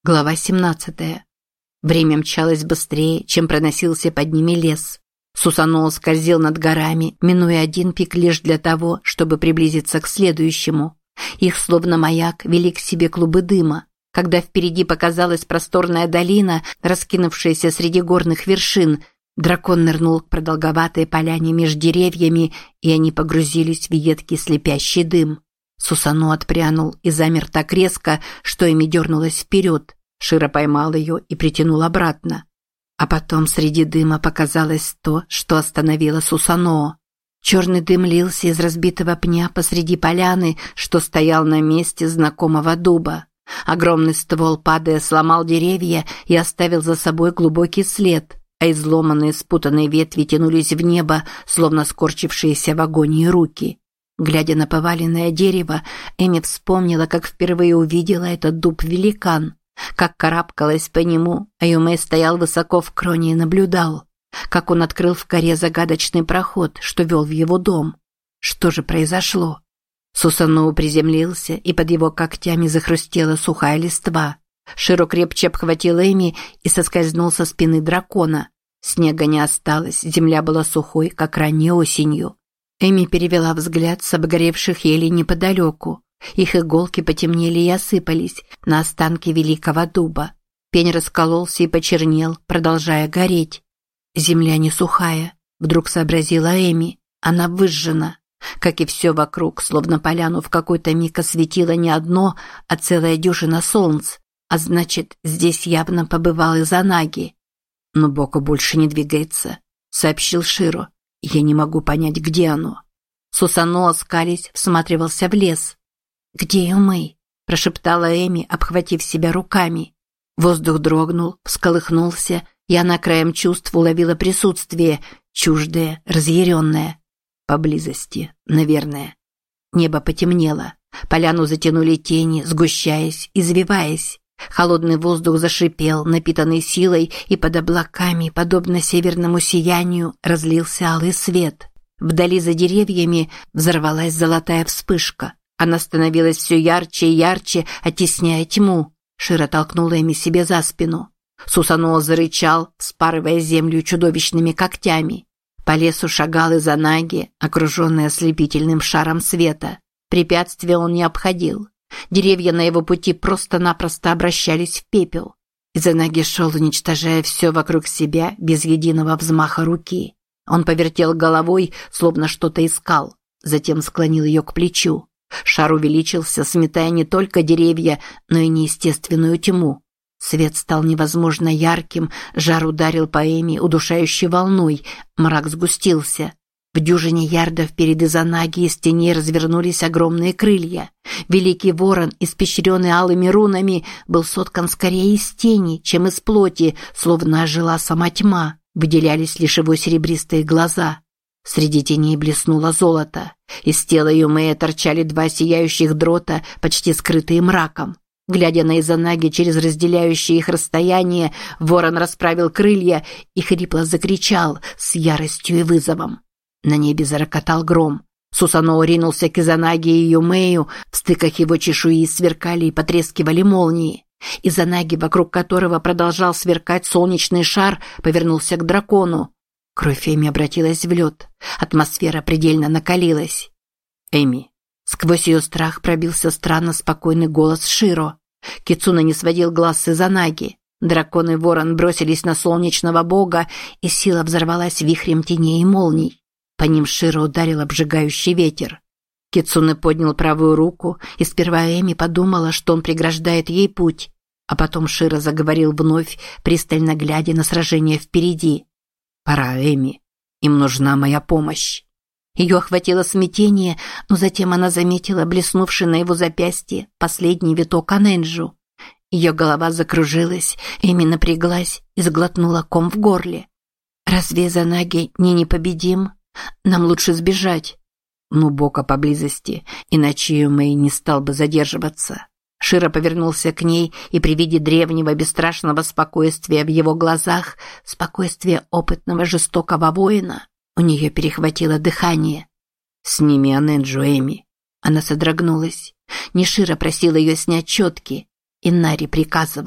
Глава 17. Время мчалось быстрее, чем проносился под ними лес. Сусаноо скользил над горами, минуя один пик лишь для того, чтобы приблизиться к следующему. Их, словно маяк, вели к себе клубы дыма. Когда впереди показалась просторная долина, раскинувшаяся среди горных вершин, дракон нырнул к продолговатой поляне между деревьями, и они погрузились в едкий слепящий дым. Сусаноо отпрянул и замер так резко, что Эми дернулась вперед. Широ поймал ее и притянул обратно. А потом среди дыма показалось то, что остановило Сусаноо. Черный дым лился из разбитого пня посреди поляны, что стоял на месте знакомого дуба. Огромный ствол, падая, сломал деревья и оставил за собой глубокий след, а изломанные спутанные ветви тянулись в небо, словно скорчившиеся в агонии руки. Глядя на поваленное дерево, Эми вспомнила, как впервые увидела этот дуб-великан, как карабкалась по нему, а Юмэй стоял высоко в кроне и наблюдал, как он открыл в коре загадочный проход, что вел в его дом. Что же произошло? Сусаноо приземлился, и под его когтями захрустела сухая листва. Широ крепче обхватил Эми и соскользнул со спины дракона. Снега не осталось, земля была сухой, как ранней осенью. Эми перевела взгляд с обгоревших елей неподалеку. Их иголки потемнели и осыпались на останки великого дуба. Пень раскололся и почернел, продолжая гореть. «Земля не сухая», — вдруг сообразила Эми. «Она выжжена». Как и все вокруг, словно поляну в какой-то миг осветило не одно, а целая дюжина солнц. А значит, здесь явно побывал Изанаги. «Но Боко больше не двигается», — сообщил Широ. «Я не могу понять, где оно». Сусаноо, скались, всматривался в лес. «Где Юмэй?» – прошептала Эми, обхватив себя руками. Воздух дрогнул, всколыхнулся, и она краем чувств уловила присутствие, чуждое, разъяренное. Поблизости, наверное. Небо потемнело. Поляну затянули тени, сгущаясь, извиваясь. Холодный воздух зашипел, напитанный силой, и под облаками, подобно северному сиянию, разлился алый свет. Вдали за деревьями взорвалась золотая вспышка. Она становилась все ярче и ярче, оттесняя тьму. Широ толкнула Эми себе за спину. Сусаноо зарычал, вспарывая землю чудовищными когтями. По лесу шагал Изанаги, окруженный ослепительным шаром света. Препятствия он не обходил. Деревья на его пути просто-напросто обращались в пепел. Изанаги шел, уничтожая все вокруг себя без единого взмаха руки. Он повертел головой, словно что-то искал, затем склонил ее к плечу. Шар увеличился, сметая не только деревья, но и неестественную тьму. Свет стал невозможно ярким, жар ударил по Эми удушающей волной, мрак сгустился. В дюжине ярдов перед Изанаги из теней развернулись огромные крылья. Великий ворон, испещренный алыми рунами, был соткан скорее из тени, чем из плоти, словно ожила сама тьма. Выделялись лишь его серебристые глаза. Среди теней блеснуло золото. Из тела Юмэя торчали два сияющих дрота, почти скрытые мраком. Глядя на Изанаги через разделяющее их расстояние, ворон расправил крылья и хрипло закричал с яростью и вызовом. На небе зарокотал гром. Сусаноо ринулся к Изанаги и Юмэю, в стыках его чешуи сверкали и потрескивали молнии. Изанаги, вокруг которого продолжал сверкать солнечный шар, повернулся к дракону. Кровь Эми обратилась в лед. Атмосфера предельно накалилась. «Эми». Сквозь ее страх пробился странно спокойный голос Широ. Кицуна не сводил глаз с Изанаги. Дракон и ворон бросились на солнечного бога, и сила взорвалась вихрем теней и молний. По ним Широ ударил обжигающий ветер. Кицуна поднял правую руку, и сперва Эми подумала, что он преграждает ей путь. А потом Широ заговорил вновь, пристально глядя на сражение впереди. «Пора, Эми. Им нужна моя помощь». Ее охватило смятение, но затем она заметила блеснувший на его запястье последний виток Анэнджу. Ее голова закружилась, Эми напряглась и сглотнула ком в горле. «Разве Изанаги не непобедим? Нам лучше сбежать». «Ну, Бока поблизости, иначе Юмэй не стал бы задерживаться». Широ повернулся к ней, и при виде древнего бесстрашного спокойствия в его глазах, спокойствия опытного жестокого воина, у нее перехватило дыхание. «Сними Анэнджу, Эми». Она содрогнулась. Не Широ просил ее снять четки. Иннари приказывал.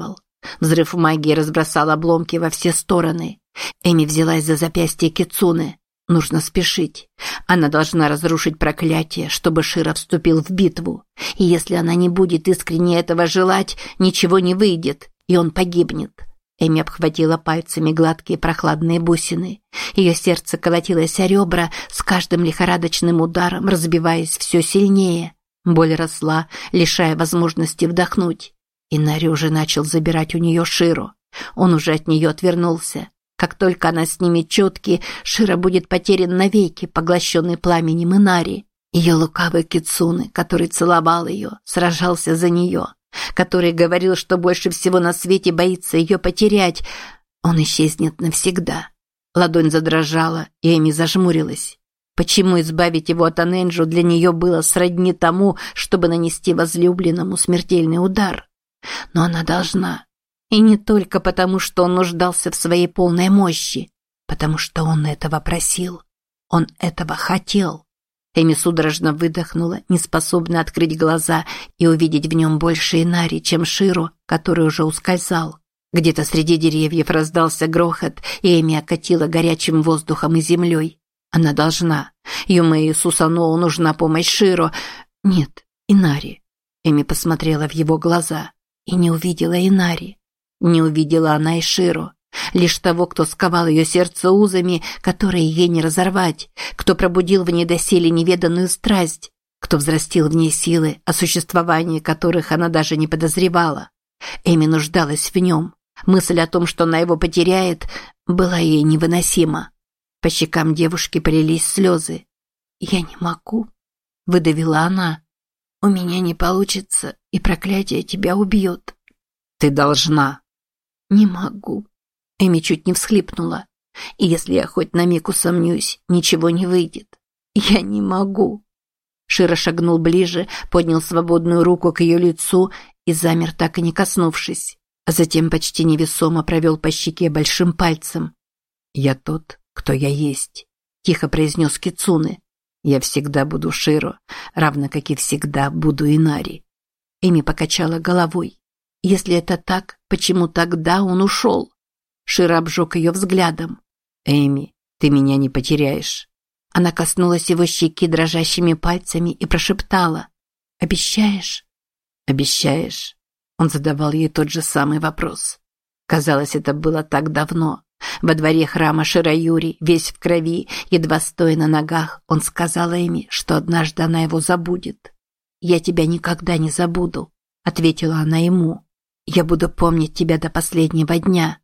Взрыв магии разбросал обломки во все стороны. Эми взялась за запястье Кицуне. Нужно спешить. Она должна разрушить проклятие, чтобы Широ вступил в битву. И если она не будет искренне этого желать, ничего не выйдет, и он погибнет. Эми обхватила пальцами гладкие прохладные бусины. Ее сердце колотилось о ребра, с каждым лихорадочным ударом разбиваясь все сильнее. Боль росла, лишая возможности вдохнуть. Инари уже начал забирать у нее Широ. Он уже от нее отвернулся. Как только она снимет четки, Широ будет потерян навеки, поглощенный пламенем Инари. Ее лукавый Кицуне, который целовал ее, сражался за нее, который говорил, что больше всего на свете боится ее потерять, он исчезнет навсегда. Ладонь задрожала, и Эми зажмурилась. Почему избавить его от Анэнджу для нее было сродни тому, чтобы нанести возлюбленному смертельный удар? Но она должна. И не только потому, что он нуждался в своей полной мощи, потому что он этого просил. Он этого хотел. Эми судорожно выдохнула, неспособна открыть глаза и увидеть в нем больше Инари, чем Широ, который уже ускользал. Где-то среди деревьев раздался грохот, и Эми окатила горячим воздухом и землей. Она должна. Юмею Сусаноу нужна помощь Широ. Нет, Инари. Эми посмотрела в его глаза и не увидела Инари. Не увидела она и Широ. Лишь того, кто сковал ее сердце узами, которые ей не разорвать, кто пробудил в ней доселе неведанную страсть, кто взрастил в ней силы, о существовании которых она даже не подозревала. Эми нуждалась в нем. Мысль о том, что она его потеряет, была ей невыносима. По щекам девушки полились слезы. «Я не могу», — выдавила она. «У меня не получится, и проклятие тебя убьет». «Ты должна». «Не могу». Эми чуть не всхлипнула. «И если я хоть на миг усомнюсь, ничего не выйдет. Я не могу». Широ шагнул ближе, поднял свободную руку к ее лицу и замер, так и не коснувшись. А затем почти невесомо провел по щеке большим пальцем. «Я тот, кто я есть», – тихо произнес Кицуне. «Я всегда буду Широ, равно как и всегда буду Инари». Эми покачала головой. «Если это так, почему тогда он ушел?» Широ обжег ее взглядом. «Эми, ты меня не потеряешь». Она коснулась его щеки дрожащими пальцами и прошептала. «Обещаешь?» «Обещаешь?» Он задавал ей тот же самый вопрос. Казалось, это было так давно. Во дворе храма Шираюри, весь в крови, едва стоя на ногах, он сказал Эми, что однажды она его забудет. «Я тебя никогда не забуду», — ответила она ему. «Я буду помнить тебя до последнего дня».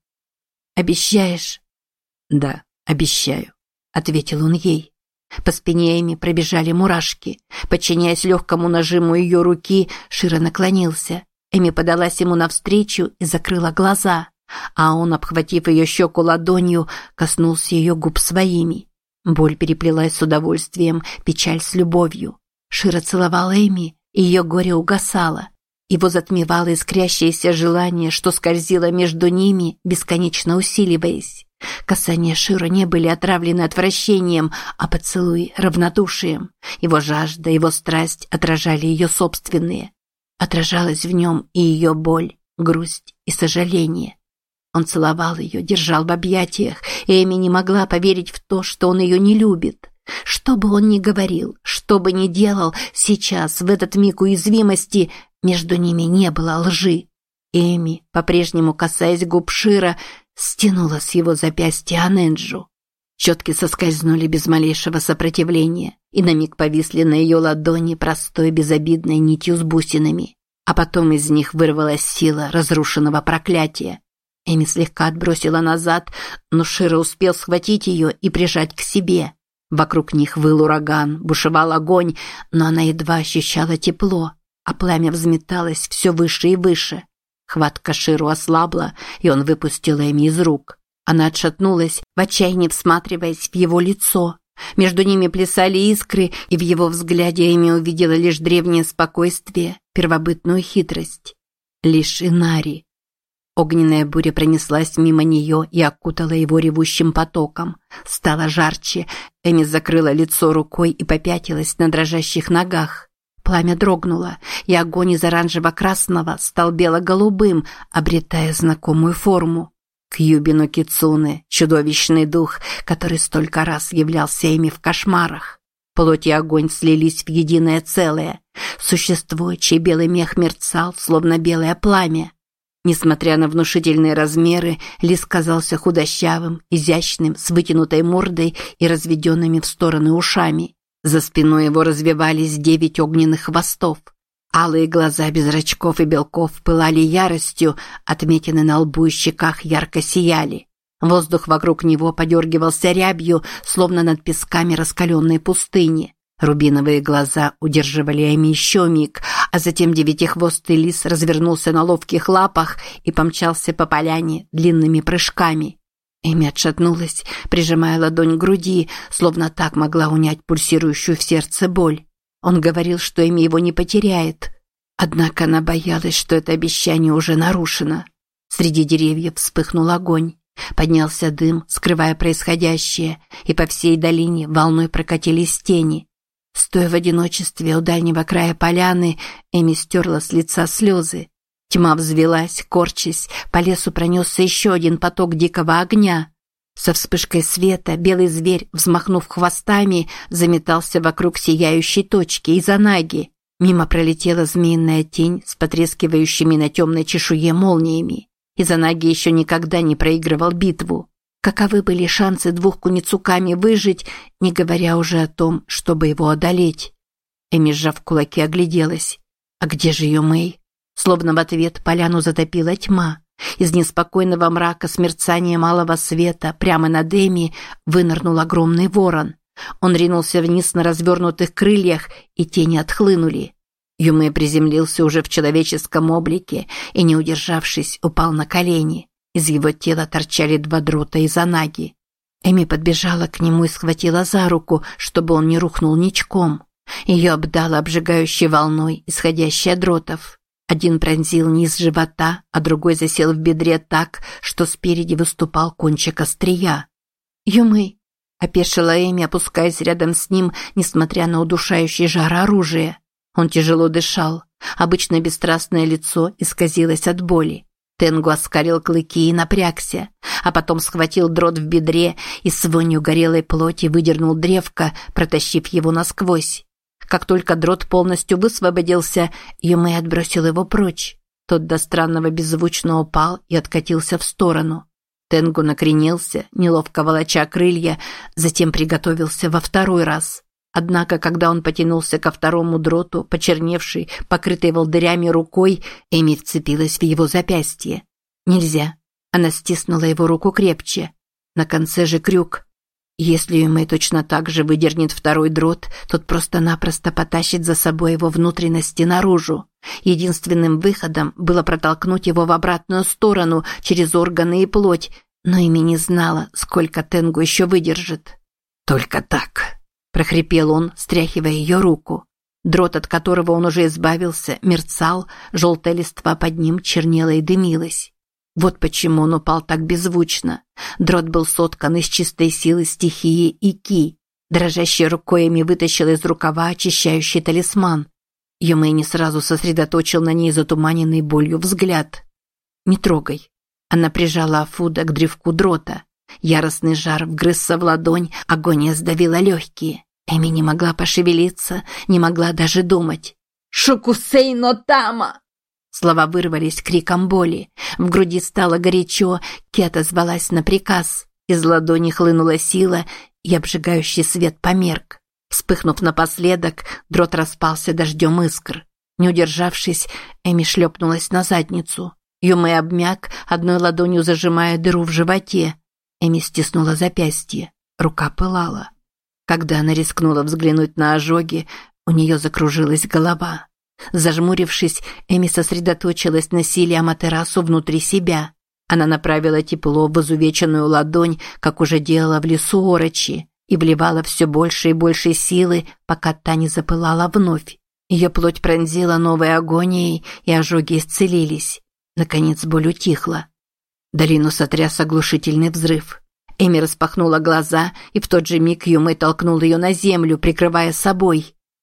«Обещаешь?» «Да, обещаю», — ответил он ей. По спине Эми пробежали мурашки. Подчиняясь легкому нажиму ее руки, Широ наклонился. Эми подалась ему навстречу и закрыла глаза, а он, обхватив ее щеку ладонью, коснулся ее губ своими. Боль переплелась с удовольствием, печаль с любовью. Широ целовал Эми, и ее горе угасало. Его затмевало искрящееся желание, что скользило между ними, бесконечно усиливаясь. Касания Широ не были отравлены отвращением, а поцелуи – равнодушием. Его жажда, его страсть отражали ее собственные. Отражалась в нем и ее боль, грусть и сожаление. Он целовал ее, держал в объятиях, и Эми не могла поверить в то, что он ее не любит. Что бы он ни говорил, что бы ни делал, сейчас, в этот миг уязвимости, между ними не было лжи. Эми, по-прежнему касаясь губ Широ, стянула с его запястья Анэнджу. Четки соскользнули без малейшего сопротивления и на миг повисли на ее ладони простой безобидной нитью с бусинами. А потом из них вырвалась сила разрушенного проклятия. Эми слегка отбросила назад, но Широ успел схватить ее и прижать к себе. Вокруг них выл ураган, бушевал огонь, но она едва ощущала тепло, а пламя взметалось все выше и выше. Хватка Широ ослабла, и он выпустил Эми из рук. Она отшатнулась, в отчаянии всматриваясь в его лицо. Между ними плясали искры, и в его взгляде Эми увидела лишь древнее спокойствие, первобытную хитрость. Лишь Инари. Огненная буря пронеслась мимо нее и окутала его ревущим потоком. Стало жарче. Эми закрыла лицо рукой и попятилась на дрожащих ногах. пламя дрогнуло, и огонь из оранжево-красного стал бело-голубым, обретая знакомую форму. Кьюби но Кицуне, чудовищный дух, который столько раз являлся ими в кошмарах. Плоть и огонь слились в единое целое. Существо, чей белый мех мерцал, словно белое пламя. Несмотря на внушительные размеры, лис казался худощавым, изящным, с вытянутой мордой и разведенными в стороны ушами. За спиной его развивались 9 огненных хвостов. Алые глаза без зрачков и белков пылали яростью, отметины на лбу и щеках ярко сияли. Воздух вокруг него подергивался рябью, словно над песками раскаленной пустыни. Рубиновые глаза удерживали Эми еще миг, а затем девятихвостый лис развернулся на ловких лапах и помчался по поляне длинными прыжками. Эми отшатнулась, прижимая ладонь к груди, словно так могла унять пульсирующую в сердце боль. Он говорил, что Эми его не потеряет. Однако она боялась, что это обещание уже нарушено. Среди деревьев вспыхнул огонь. Поднялся дым, скрывая происходящее, и по всей долине волной прокатились тени. Стоя в одиночестве у дальнего края поляны, Эми стерла с лица слезы. Тьма взвелась, корчась, по лесу пронесся еще один поток дикого огня. Со вспышкой света белый зверь, взмахнув хвостами, заметался вокруг сияющей точки Изанаги. Мимо пролетела змеиная тень с потрескивающими на темной чешуе молниями. Изанаги еще никогда не проигрывал битву. Каковы были шансы 2 куницуками выжить, не говоря уже о том, чтобы его одолеть? Эми, сжав кулаки, огляделась. А где же ее Мэй? Словно в ответ поляну затопила тьма. Из неспокойного мрака с мерцанием малого света прямо над Эми вынырнул огромный ворон. Он ринулся вниз на развернутых крыльях, и тени отхлынули. Юмэ приземлился уже в человеческом облике и, не удержавшись, упал на колени. Из его тела торчали 2 дрота Изанаги. Эми подбежала к нему и схватила за руку, чтобы он не рухнул ничком. Ее обдало обжигающей волной, исходящей от дротов. Один пронзил низ живота, а другой засел в бедре так, что спереди выступал кончик острия. «Юмэй!» – опешила Эми, опускаясь рядом с ним, несмотря на удушающий жар оружия. Он тяжело дышал. Обычно бесстрастное лицо исказилось от боли. Тенгу оскалил клыки и напрягся, а потом схватил дрот в бедре и с вонью горелой плоти выдернул древко, протащив его насквозь. Как только дрот полностью высвободился, Юмэ отбросил его прочь. Тот до странного беззвучно упал и откатился в сторону. Тенгу накренился, неловко волоча крылья, затем приготовился во 2-й раз. Однако, когда он потянулся ко 2-му дроту, почерневшей, покрытой волдырями рукой, Эми вцепилась в его запястье. Нельзя. Она стиснула его руку крепче. На конце же крюк. Если Юмэ точно так же выдернет 2-й дрот, тот просто-напросто потащит за собой его внутренности наружу. Единственным выходом было протолкнуть его в обратную сторону, через органы и плоть, но Эми не знала, сколько Тенгу еще выдержит. «Только так», – прохрипел он, стряхивая ее руку. Дрот, от которого он уже избавился, мерцал, желтая листва под ним чернела и дымилась. Вот почему он упал так беззвучно. Дрот был соткан из чистой силы стихии и ки. Дрожащей рукой Эми вытащила из рукава очищающий талисман. Юмэ не сразу сосредоточил на ней затуманенный болью взгляд. «Не трогай». Она прижала Афуда к древку дрота. Яростный жар вгрызся в ладонь, агония сдавила легкие. Эми не могла пошевелиться, не могла даже думать. «Шокусей но тама!» Слова вырвались криком боли. В груди стало горячо, Ки отозвалась на приказ. Из ладони хлынула сила, и обжигающий свет померк. Вспыхнув напоследок, дрот распался дождем искр. Не удержавшись, Эми шлепнулась на задницу. Юмэ обмяк, одной ладонью зажимая дыру в животе. Эми стиснула запястье. Рука пылала. Когда она рискнула взглянуть на ожоги, у нее закружилась голова. Зажмурившись, Эми сосредоточилась на силе Аматерасу внутри себя. Она направила тепло в изувеченную ладонь, как уже делала в лесу Орочи, и вливала все больше и больше силы, пока та не запылала вновь. Ее плоть пронзила новой агонией, и ожоги исцелились. Наконец боль утихла. Долину сотряс оглушительный взрыв. Эми распахнула глаза, и в тот же миг Юмэ толкнул ее на землю, прикрывая собой.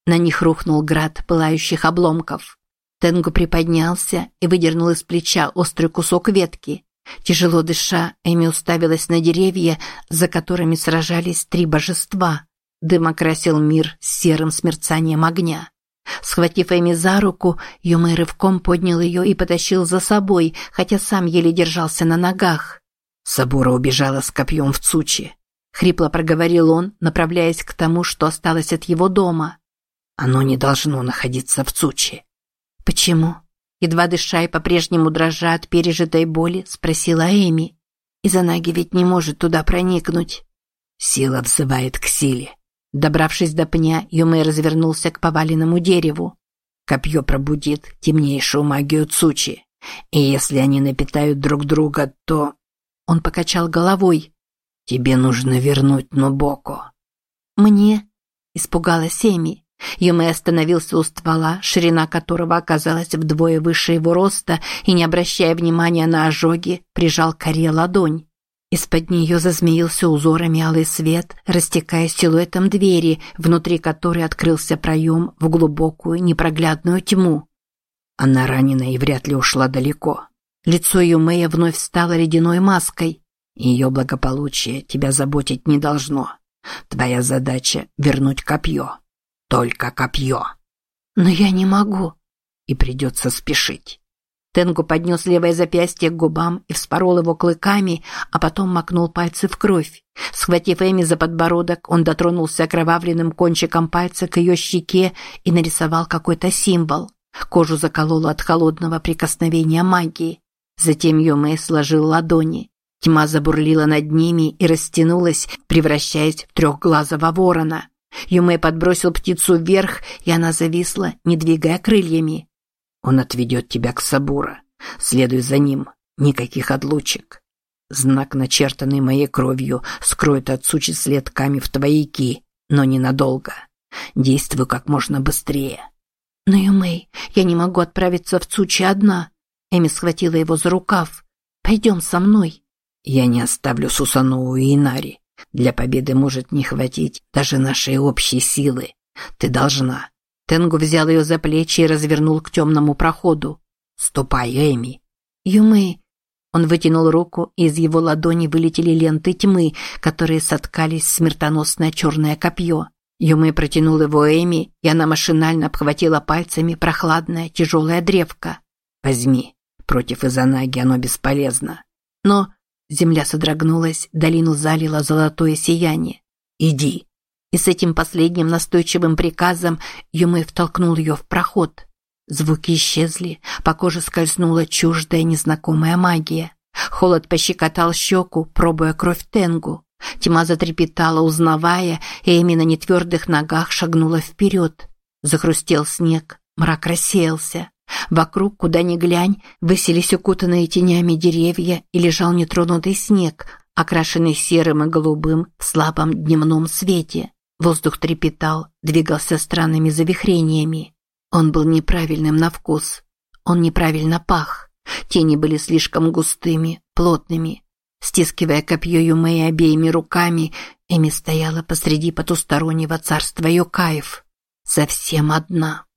На них рухнул град пылающих обломков. Тенгу приподнялся и выдернул из плеча острый кусок ветки. Тяжело дыша, Эми уставилась на деревья, за которыми сражались три божества. Дым окрасил мир серым смерцанием огня. Схватив Эми за руку, Юмэй рывком поднял ее и потащил за собой, хотя сам еле держался на ногах. «Сабура убежала с копьем в Цучи», — хрипло проговорил он, направляясь к тому, что осталось от его дома. «Оно не должно находиться в Цучи». «Почему?» Едва дыша и по-прежнему дрожа от пережитой боли, спросила Эми. «Изанаги ведь не может туда проникнуть». «Сила взывает к силе». Добравшись до пня, Юмэй развернулся к поваленному дереву. «Копье пробудит темнейшую магию Цучи. И если они напитают друг друга, то...» Он покачал головой. «Тебе нужно вернуть Нобоко». «Мне?» – испугалась Эми. Юмэй остановился у ствола, ширина которого оказалась вдвое выше его роста, и, не обращая внимания на ожоги, прижал к коре ладонь. Из-под нее зазмеился узорами алый свет, растекаясь силуэтом двери, внутри которой открылся проем в глубокую непроглядную тьму. Она ранена и вряд ли ушла далеко. Лицо Юмэя вновь стало ледяной маской. Ее благополучие тебя заботить не должно. Твоя задача – вернуть копье. Только копье. Но я не могу. И придется спешить. Тенгу поднес левое запястье к губам и вспорол его клыками, а потом макнул пальцы в кровь. Схватив Эми за подбородок, он дотронулся окровавленным кончиком пальца к ее щеке и нарисовал какой-то символ. Кожу закололо от холодного прикосновения магии. Затем Юмэй сложил ладони. Тьма забурлила над ними и растянулась, превращаясь в трехглазого ворона. Юмэй подбросил птицу вверх, и она зависла, не двигая крыльями. «Он отведет тебя к Сабура. Следуй за ним. Никаких отлучек. Знак, начертанный моей кровью, скроет от Цучи след Ками в твоей ки, но ненадолго. Действуй как можно быстрее». «Но, Юмэй, я не могу отправиться в Цучи одна». Эми схватила его за рукав. «Пойдем со мной». «Я не оставлю Сусаноу и Инари. Для победы может не хватить даже нашей общей силы. Ты должна». Тенгу взял ее за плечи и развернул к темному проходу. «Ступай, Эми». «Юмэй». Он вытянул руку, и из его ладони вылетели ленты тьмы, которые соткались в смертоносное черное копье. Юмэй протянул его Эми, и она машинально обхватила пальцами прохладное тяжелое древко. «Возьми. Против Изанаги оно бесполезно». «Но...» Земля содрогнулась, долину залило золотое сияние. «Иди». И с этим последним настойчивым приказом Юмэй втолкнул ее в проход. Звуки исчезли, по коже скользнула чуждая незнакомая магия. Холод пощекотал щеку, пробуя кровь Тенгу. Тьма затрепетала, узнавая, и Эми на нетвердых ногах шагнула вперед. Захрустел снег, мрак рассеялся. Вокруг, куда ни глянь, высились укутанные тенями деревья и лежал нетронутый снег, окрашенный серым и голубым в слабом дневном свете. Воздух трепетал, двигался странными завихрениями. Он был неправильным на вкус. Он неправильно пах. Тени были слишком густыми, плотными. Стискивая копье Юмэя обеими руками, Эми стояла посреди потустороннего царства Йокаев. Совсем одна.